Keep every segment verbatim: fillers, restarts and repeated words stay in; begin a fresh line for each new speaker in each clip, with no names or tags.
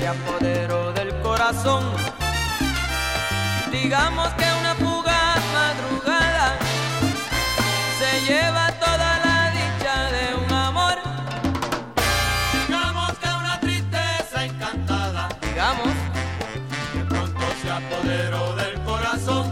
apoderó del corazón. Digamos que una fugaz madrugada se lleva toda la dicha de un amor.
Digamos que una tristeza encantada,
Digamos
de pronto se apoderó del corazón.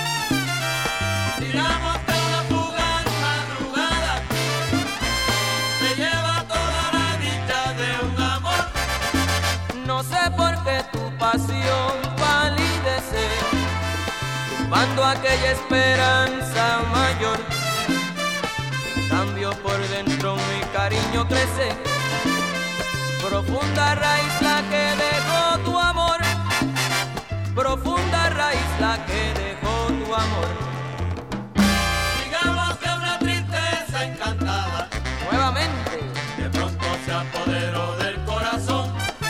Digamos que una fugaz madrugada se lleva toda la dicha de un amor.
no sé por qué tu pasión palidece, tumbando aquella esperanza mayor. En cambio por dentro mi cariño crece, profunda raíz la que dejó tu amor, profunda raíz la que dejó tu amor.
Digamos que una tristeza encantada
Nuevamente,
de pronto se apoderó del corazón.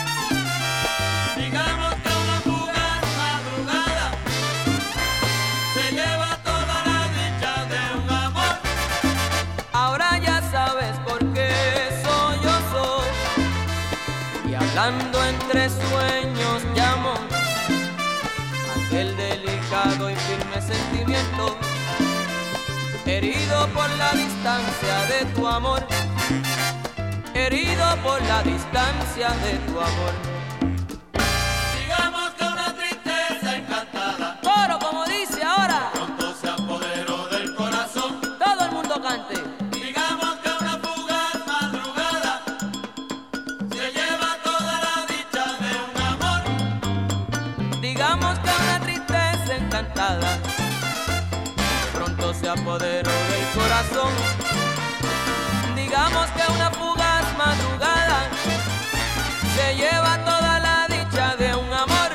Digamos que una fugaz madrugada se lleva toda la dicha de un amor.
ahora ya sabes por qué soy yo soy, y hablando entre sueños llamo aquel delicado y firme sentimiento, herido por la distancia de tu amor, herido por la distancia de tu amor.
Digamos que una tristeza encantada
Coro como dice ahora,
pronto se apoderó del corazón.
todo el mundo cante.
Digamos que una fugaz madrugada se lleva toda la dicha de un amor.
Digamos que una tristeza encantada pronto se apoderó del corazón. Digamos que una fugaz madrugada se lleva toda la dicha de un amor.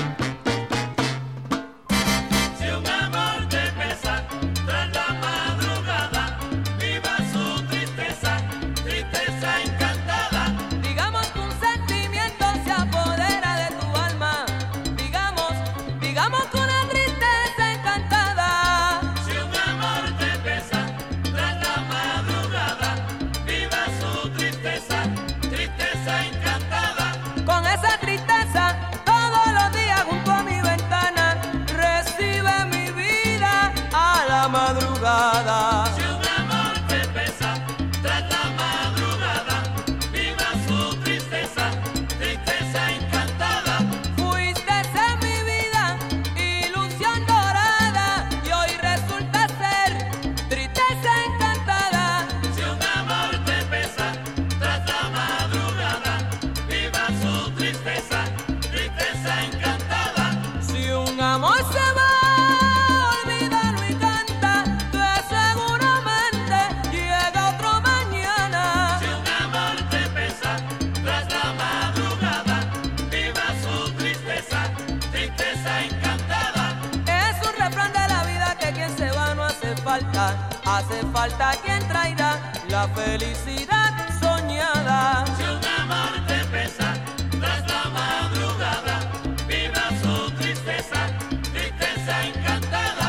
Si un amor te pesa tras la madrugada, viva su tristeza, tristeza encantada.
Digamos que un sentimiento se apodera de tu alma. Digamos, digamos que una tristeza encantada.
Si un amor te pesa tras la madrugada, viva su tristeza, tristeza encantada.
Con esa tristeza todos los días junto a mi ventana recibe mi vida a la madrugada.
Si un amor te pesa tras la madrugada, viva su tristeza, tristeza encantada.
Fuiste en mi vida ilusión dorada y hoy resulta ser tristeza encantada.
Si un amor te pesa tras la madrugada, viva su tristeza, tristeza encantada.
Si un amor se va, olvídalo y canta, que seguramente llega otro mañana.
Si un amor te pesa tras la madrugada, viva su tristeza, tristeza encantada.
Es un refrán de la vida que quien se va no hace falta, hace falta quien traerá la felicidad soñada.
Si un amor te pesa tras la madrugada, viva su tristeza, tristeza encantada.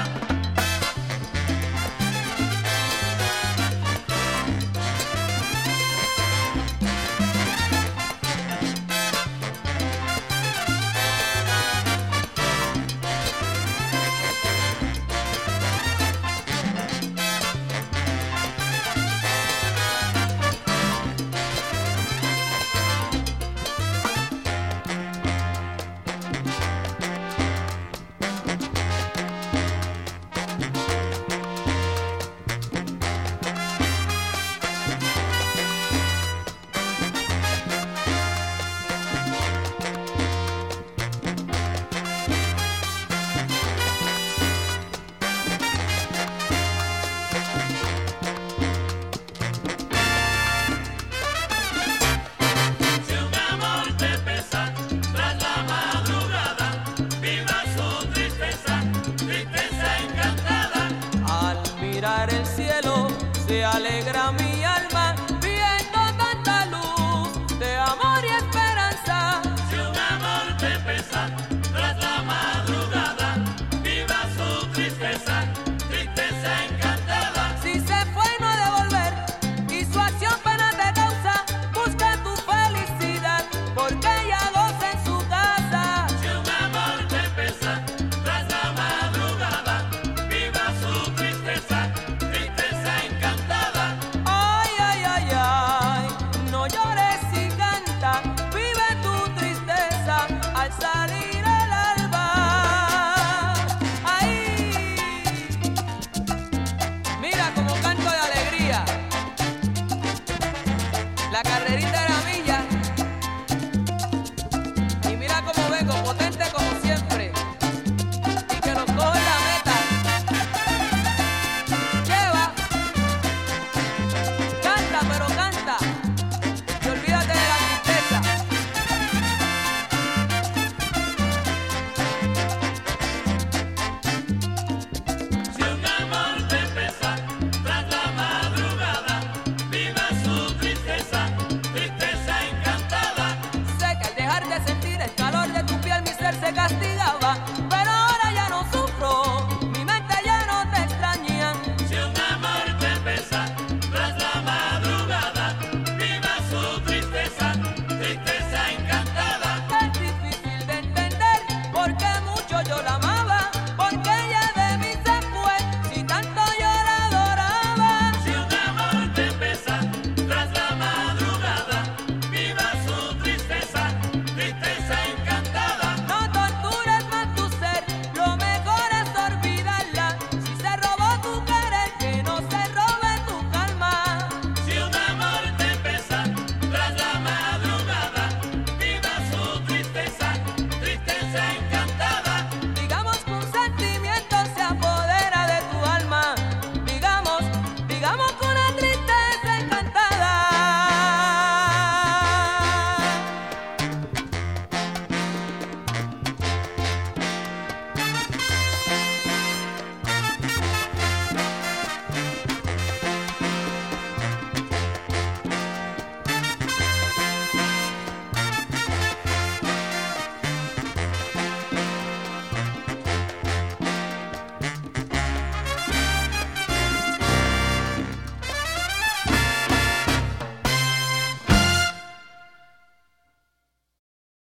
Si un amor te pesa tras la madrugada, viva su tristeza, tristeza encantada.
Al mirar el cielo se alegra mi